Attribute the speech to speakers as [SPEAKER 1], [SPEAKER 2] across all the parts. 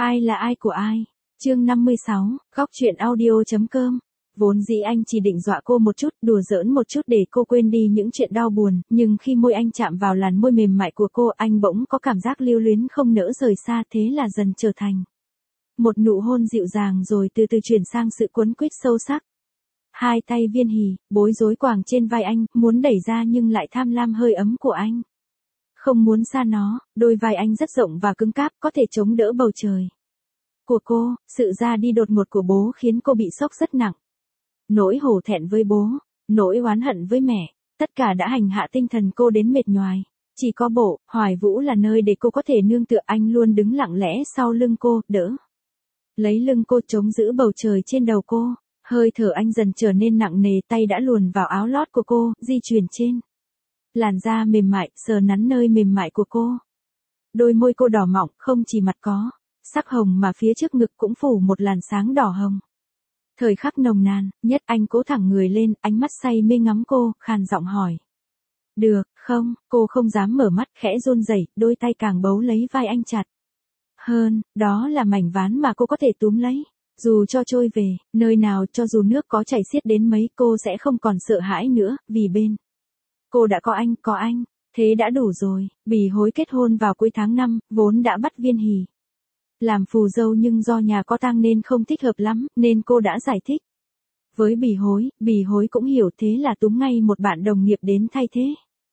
[SPEAKER 1] Ai là ai của ai? Chương 56, góc truyện audio.com. Vốn dĩ anh chỉ định dọa cô một chút, đùa giỡn một chút để cô quên đi những chuyện đau buồn, nhưng khi môi anh chạm vào làn môi mềm mại của cô, anh bỗng có cảm giác lưu luyến không nỡ rời xa, thế là dần trở thành một nụ hôn dịu dàng rồi từ từ chuyển sang sự quấn quýt sâu sắc. Hai tay Viên Hỷ, bối rối quàng trên vai anh, muốn đẩy ra nhưng lại tham lam hơi ấm của anh. Không muốn xa nó, đôi vai anh rất rộng và cứng cáp, có thể chống đỡ bầu trời của cô. Sự ra đi đột ngột của bố khiến cô bị sốc rất nặng. Nỗi hổ thẹn với bố, nỗi oán hận với mẹ, tất cả đã hành hạ tinh thần cô đến mệt nhoài. Chỉ có Bộ Hoài Vũ là nơi để cô có thể nương tựa, anh luôn đứng lặng lẽ sau lưng cô, đỡ lấy lưng cô, chống giữ bầu trời trên đầu cô. Hơi thở anh dần trở nên nặng nề, tay đã luồn vào áo lót của cô, di chuyển trên làn da mềm mại, sờ nắn nơi mềm mại của cô. Đôi môi cô đỏ mọng, không chỉ mặt có sắc hồng mà phía trước ngực cũng phủ một làn sáng đỏ hồng. Thời khắc nồng nàn nhất, anh cố thẳng người lên, ánh mắt say mê ngắm cô, khàn giọng hỏi. Được không? Cô không dám mở mắt, khẽ run rẩy, đôi tay càng bấu lấy vai anh chặt hơn, đó là mảnh ván mà cô có thể túm lấy. Dù cho trôi về nơi nào, cho dù nước có chảy xiết đến mấy, cô sẽ không còn sợ hãi nữa, vì bên cô đã có anh, thế đã đủ rồi. Bỉ Hối kết hôn vào cuối tháng 5, vốn đã bắt Viên Hỷ làm phù dâu, nhưng do nhà có tang nên không thích hợp lắm, nên cô đã giải thích với Bỉ Hối cũng hiểu, thế là túm ngay một bạn đồng nghiệp đến thay thế.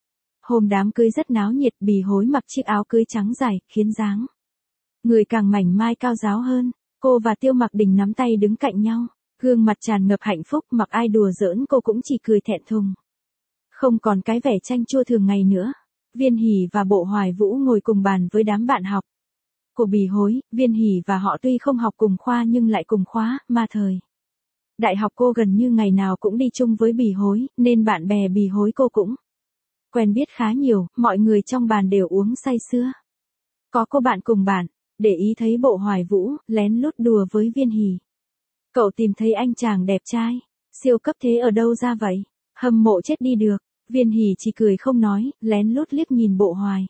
[SPEAKER 1] Hôm đám cưới rất náo nhiệt, Bỉ Hối mặc chiếc áo cưới trắng dài, khiến dáng người càng mảnh mai cao ráo hơn. Cô và Tiêu Mặc Đình nắm tay đứng cạnh nhau, gương mặt tràn ngập hạnh phúc, mặc ai đùa giỡn cô cũng chỉ cười thẹn thùng. Không còn cái vẻ chanh chua thường ngày nữa. Viên Hỷ và Bộ Hoài Vũ ngồi cùng bàn với đám bạn học của Bỉ Hối. Viên Hỷ và họ tuy không học cùng khoa nhưng lại cùng khóa, mà thời đại học cô gần như ngày nào cũng đi chung với Bỉ Hối, nên bạn bè Bỉ Hối cô cũng quen biết khá nhiều, mọi người trong bàn đều uống say sưa. Có cô bạn cùng bàn để ý thấy Bộ Hoài Vũ lén lút đùa với Viên Hỷ. Cậu tìm thấy anh chàng đẹp trai, siêu cấp thế ở đâu ra vậy? Hâm mộ chết đi được. Viên Hỷ chỉ cười không nói, lén lút liếc nhìn Bộ Hoài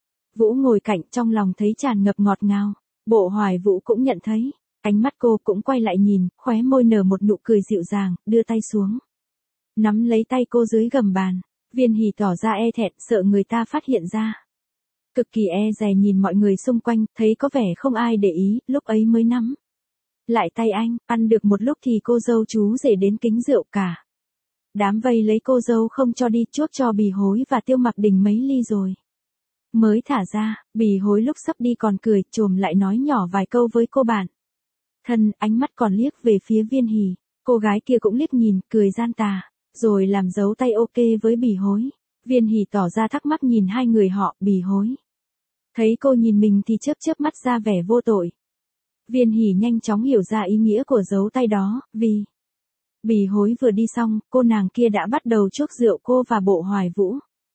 [SPEAKER 1] Vũ ngồi cạnh, trong lòng thấy tràn ngập ngọt ngào. Bộ Hoài Vũ cũng nhận thấy, ánh mắt cô cũng quay lại nhìn, khóe môi nở một nụ cười dịu dàng, đưa tay xuống nắm lấy tay cô dưới gầm bàn. Viên Hỷ tỏ ra e thẹn, sợ người ta phát hiện ra, cực kỳ e dè nhìn mọi người xung quanh, thấy có vẻ không ai để ý, lúc ấy mới nắm lại tay anh. Ăn được một lúc thì cô dâu chú rể đến kính rượu, cả đám vây lấy cô dâu không cho đi, chuốc cho Bỉ Hối và Tiêu Mặc Đình mấy ly rồi mới thả ra. Bỉ Hối lúc sắp đi còn cười chồm lại nói nhỏ vài câu với cô bạn thân, ánh mắt còn liếc về phía Viên Hỷ. Cô gái kia cũng liếc nhìn, cười gian tà, rồi làm dấu tay ok với Bỉ Hối. Viên Hỷ tỏ ra thắc mắc nhìn hai người họ. Bỉ Hối thấy cô nhìn mình thì chớp chớp mắt ra vẻ vô tội. Viên Hỷ nhanh chóng hiểu ra ý nghĩa của dấu tay đó, vì Bỉ Hối vừa đi xong, cô nàng kia đã bắt đầu chuốc rượu cô và Bộ Hoài Vũ.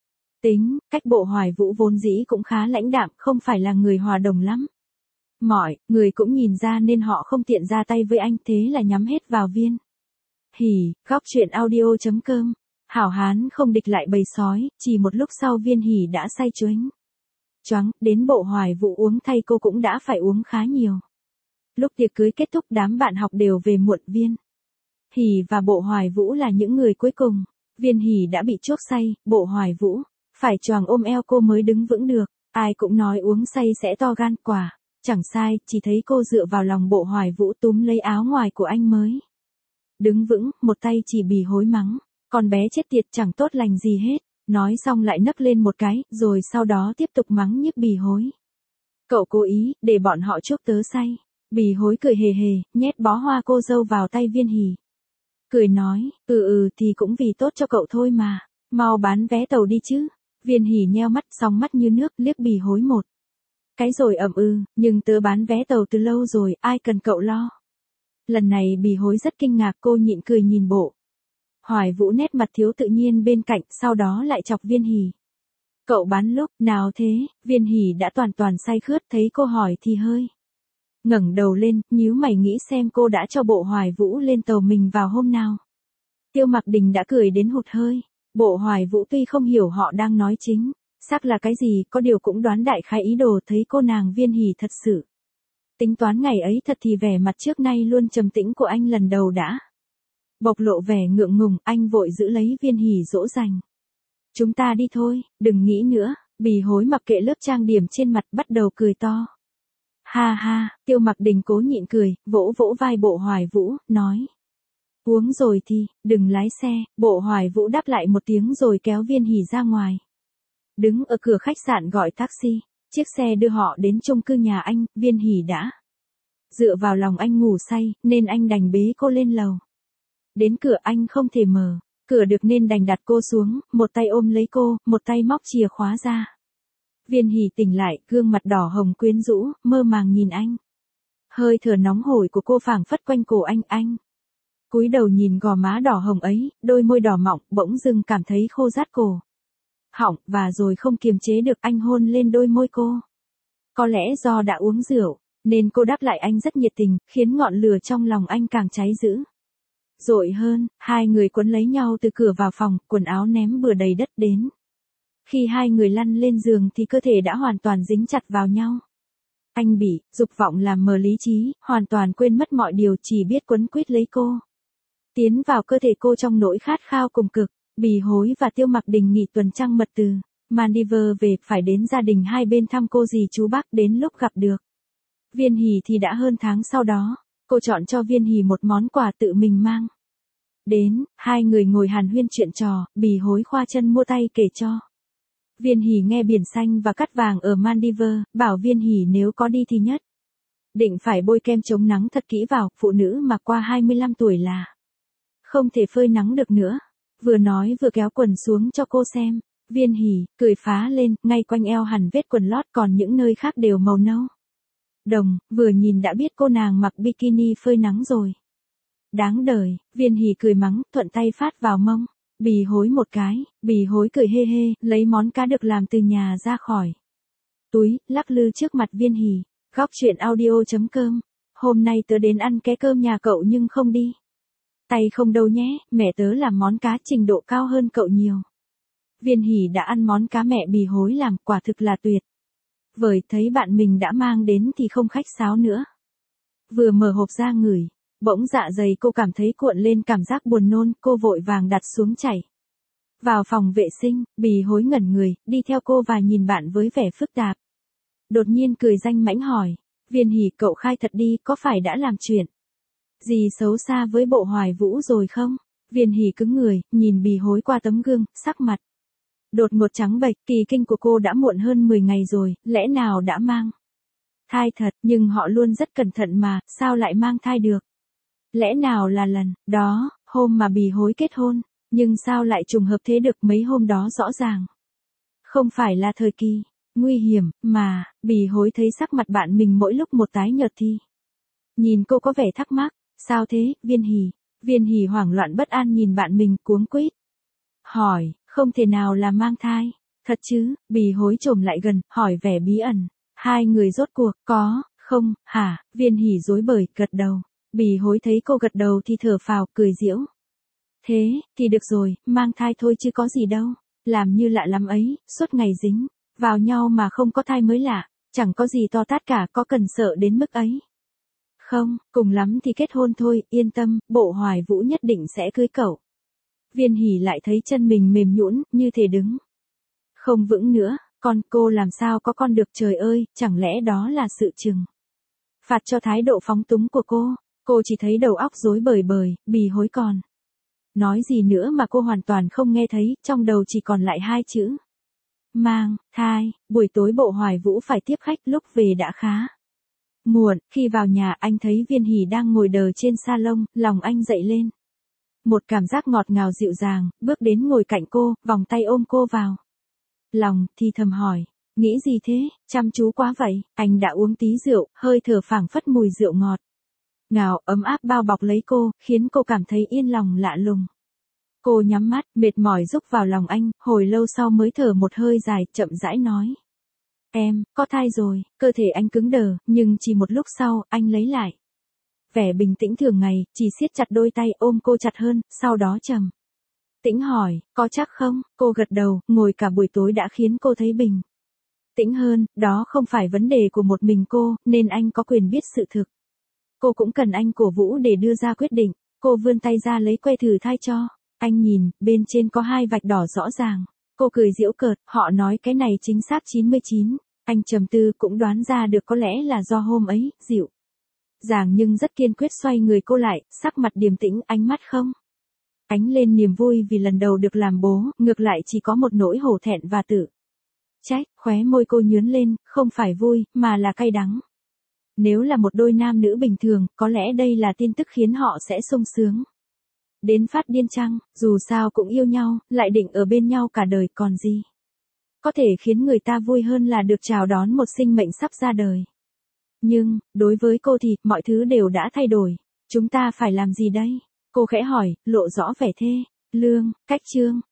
[SPEAKER 1] Cách Bộ Hoài Vũ vốn dĩ cũng khá lãnh đạm, không phải là người hòa đồng lắm. Mọi người cũng nhìn ra nên họ không tiện ra tay với anh, thế là nhắm hết vào Viên Hỷ. Góc truyện audio.com. Hảo hán không địch lại bầy sói, chỉ một lúc sau Viên Hỷ đã say choáng, đến Bộ Hoài Vũ uống thay cô cũng đã phải uống khá nhiều. Lúc tiệc cưới kết thúc, đám bạn học đều về muộn, Viên Hỷ và Bộ Hoài Vũ là những người cuối cùng. Viên Hỷ đã bị chuốc say, Bộ Hoài Vũ phải choàng ôm eo cô mới đứng vững được. Ai cũng nói uống say sẽ to gan, quả chẳng sai, chỉ thấy cô dựa vào lòng Bộ Hoài Vũ túm lấy áo ngoài của anh mới đứng vững, một tay chỉ Bỉ Hối mắng, con bé chết tiệt chẳng tốt lành gì hết. Nói xong lại nấc lên một cái, rồi sau đó tiếp tục mắng nhiếc Bỉ Hối. Cậu cố ý, để bọn họ chuốc tớ say. Bỉ Hối cười hề hề, nhét bó hoa cô dâu vào tay Viên Hỷ. Cười nói, thì cũng vì tốt cho cậu thôi mà, mau bán vé tàu đi chứ. Viên Hỷ nheo mắt, sóng mắt như nước, liếc Bỉ Hối một cái rồi nhưng tớ bán vé tàu từ lâu rồi, ai cần cậu lo. Lần này Bỉ Hối rất kinh ngạc, cô nhịn cười nhìn Bộ Hoài Vũ nét mặt thiếu tự nhiên bên cạnh, sau đó lại chọc Viên Hỷ. Cậu bán lúc nào thế? Viên Hỷ đã toàn say khướt, thấy cô hỏi thì hơi ngẩng đầu lên, nhíu mày nghĩ xem cô đã cho Bộ Hoài Vũ lên tàu mình vào hôm nào. Tiêu Mặc Đình đã cười đến hụt hơi. Bộ Hoài Vũ tuy không hiểu họ đang nói chính xác là cái gì, có điều cũng đoán đại khái ý đồ, thấy cô nàng Viên Hỷ thật sự Tính toán ngày ấy thật thì vẻ mặt trước nay luôn trầm tĩnh của anh lần đầu đã bộc lộ vẻ ngượng ngùng, anh vội giữ lấy Viên Hỷ dỗ dành. Chúng ta đi thôi, đừng nghĩ nữa, Bì Hối mặc kệ lớp trang điểm trên mặt bắt đầu cười to. Ha ha, Tiêu Mặc Đình cố nhịn cười, vỗ vỗ vai Bộ Hoài Vũ, nói. Uống rồi thì, đừng lái xe, Bộ Hoài Vũ đáp lại một tiếng rồi kéo Viên Hỷ ra ngoài. Đứng ở cửa khách sạn gọi taxi, chiếc xe đưa họ đến chung cư nhà anh, Viên Hỷ đã dựa vào lòng anh ngủ say, nên anh đành bế cô lên lầu. Đến cửa anh không thể mở cửa được nên đành đặt cô xuống, một tay ôm lấy cô, một tay móc chìa khóa ra. Viên Hỷ tỉnh lại, gương mặt đỏ hồng quyến rũ, mơ màng nhìn anh. Hơi thở nóng hổi của cô phảng phất quanh cổ anh. Cúi đầu nhìn gò má đỏ hồng ấy, đôi môi đỏ mọng, bỗng dưng cảm thấy khô rát cổ họng, và rồi không kiềm chế được anh hôn lên đôi môi cô. Có lẽ do đã uống rượu, nên cô đáp lại anh rất nhiệt tình, khiến ngọn lửa trong lòng anh càng cháy dữ. Dội hơn, hai người quấn lấy nhau từ cửa vào phòng, quần áo ném bừa đầy đất đến. Khi hai người lăn lên giường thì cơ thể đã hoàn toàn dính chặt vào nhau. Anh bị dục vọng làm mờ lý trí, hoàn toàn quên mất mọi điều, chỉ biết quấn quýt lấy cô. Tiến vào cơ thể cô trong nỗi khát khao cùng cực. Bì Hối và Tiêu Mặc Đình nghỉ tuần trăng mật từ Maldives về, phải đến gia đình hai bên thăm cô dì chú bác, đến lúc gặp được Viên Hỷ thì đã hơn tháng sau đó. Cô chọn cho Viên Hỷ một món quà tự mình mang đến, hai người ngồi hàn huyên chuyện trò, Bì Hối khoa chân mua tay kể cho Viên Hỷ nghe biển xanh và cát vàng ở Maldives, bảo Viên Hỷ nếu có đi thì nhất định phải bôi kem chống nắng thật kỹ vào, phụ nữ mà qua 25 tuổi là không thể phơi nắng được nữa. Vừa nói vừa kéo quần xuống cho cô xem. Viên Hỷ cười phá lên, ngay quanh eo hằn vết quần lót, còn những nơi khác đều màu nâu đồng, vừa nhìn đã biết cô nàng mặc bikini phơi nắng rồi. Đáng đời, Viên Hỷ cười mắng, thuận tay phát vào mông Bì Hối một cái. Bì Hối cười hê hê, lấy món cá được làm từ nhà ra khỏi túi, lắc lư trước mặt Viên Hỷ. Góc truyện audio.com. Hôm nay tớ đến ăn cái cơm nhà cậu nhưng không đi tay không đâu nhé, mẹ tớ làm món cá trình độ cao hơn cậu nhiều. Viên Hỷ đã ăn món cá mẹ Bì Hối làm, quả thực là tuyệt vời, thấy bạn mình đã mang đến thì không khách sáo nữa. Vừa mở hộp ra ngửi, bỗng dạ dày cô cảm thấy cuộn lên cảm giác buồn nôn, cô vội vàng đặt xuống chảy vào phòng vệ sinh. Bì Hối ngẩn người, đi theo cô và nhìn bạn với vẻ phức tạp. Đột nhiên cười danh mãnh hỏi, Viên Hỷ cậu khai thật đi, có phải đã làm chuyện gì xấu xa với Bộ Hoài Vũ rồi không? Viên Hỷ cứng người, nhìn Bì Hối qua tấm gương, sắc mặt đột ngột trắng bệch, kỳ kinh của cô đã muộn hơn 10 ngày rồi, lẽ nào đã mang thai thật, nhưng họ luôn rất cẩn thận mà, sao lại mang thai được? Lẽ nào là lần đó, hôm mà Bì Hối kết hôn, nhưng sao lại trùng hợp thế được, mấy hôm đó rõ ràng không phải là thời kỳ nguy hiểm, mà Bì Hối thấy sắc mặt bạn mình mỗi lúc một tái nhợt thì nhìn cô có vẻ thắc mắc. Sao thế, Viên Hỷ? Viên Hỷ hoảng loạn bất an nhìn bạn mình, cuống quýt hỏi, không thể nào là mang thai, thật chứ? Bì Hối chồm lại gần, hỏi vẻ bí ẩn, hai người rốt cuộc có không hả? Viên Hỷ rối bời, gật đầu. Bì Hối thấy cô gật đầu thì thở phào, cười giễu. Thế thì được rồi, mang thai thôi chứ có gì đâu, làm như lạ lắm ấy, suốt ngày dính vào nhau mà không có thai mới lạ, chẳng có gì to tát cả, có cần sợ đến mức ấy. Không, cùng lắm thì kết hôn thôi, yên tâm, Bộ Hoài Vũ nhất định sẽ cưới cậu. Viên Hỷ lại thấy chân mình mềm nhũn, như thể đứng không vững nữa, cô làm sao có con được, trời ơi, chẳng lẽ đó là sự trừng phạt cho thái độ phóng túng của cô? Cô chỉ thấy đầu óc rối bời bời, Bì Hối còn nói gì nữa mà cô hoàn toàn không nghe thấy, trong đầu chỉ còn lại hai chữ mang thai. Buổi tối Bộ Hoài Vũ phải tiếp khách, lúc về đã khá muộn. Khi vào nhà, anh thấy Viên Hỷ đang ngồi đờ trên salon, lòng anh dậy lên một cảm giác ngọt ngào dịu dàng, bước đến ngồi cạnh cô, vòng tay ôm cô vào lòng, thì thầm hỏi, nghĩ gì thế, chăm chú quá vậy? Anh đã uống tí rượu, hơi thở phảng phất mùi rượu ngọt ngào ấm áp bao bọc lấy cô, khiến cô cảm thấy yên lòng lạ lùng. Cô nhắm mắt, mệt mỏi rúc vào lòng anh, hồi lâu sau mới thở một hơi dài, chậm rãi nói, em có thai rồi. Cơ thể anh cứng đờ, nhưng chỉ một lúc sau, anh lấy lại vẻ bình tĩnh thường ngày, chỉ siết chặt đôi tay, ôm cô chặt hơn, sau đó trầm tĩnh hỏi, có chắc không? Cô gật đầu, ngồi cả buổi tối đã khiến cô thấy bình Tĩnh hơn, đó không phải vấn đề của một mình cô, nên anh có quyền biết sự thực. Cô cũng cần anh cổ vũ để đưa ra quyết định. Cô vươn tay ra lấy que thử thai cho. Anh nhìn, bên trên có 2 vạch đỏ rõ ràng. Cô cười giễu cợt, họ nói cái này chính xác 99. Anh trầm tư cũng đoán ra được có lẽ là do hôm ấy, dịu dàng nhưng rất kiên quyết xoay người cô lại, sắc mặt điềm tĩnh, ánh mắt không ánh lên niềm vui vì lần đầu được làm bố, ngược lại chỉ có một nỗi hổ thẹn và tự trách. Khóe môi cô nhướn lên, không phải vui, mà là cay đắng. Nếu là một đôi nam nữ bình thường, có lẽ đây là tin tức khiến họ sẽ sung sướng đến phát điên chăng, dù sao cũng yêu nhau, lại định ở bên nhau cả đời còn gì. Có thể khiến người ta vui hơn là được chào đón một sinh mệnh sắp ra đời. Nhưng, đối với cô thì, mọi thứ đều đã thay đổi. Chúng ta phải làm gì đây? Cô khẽ hỏi, lộ rõ vẻ thê lương, cách chương.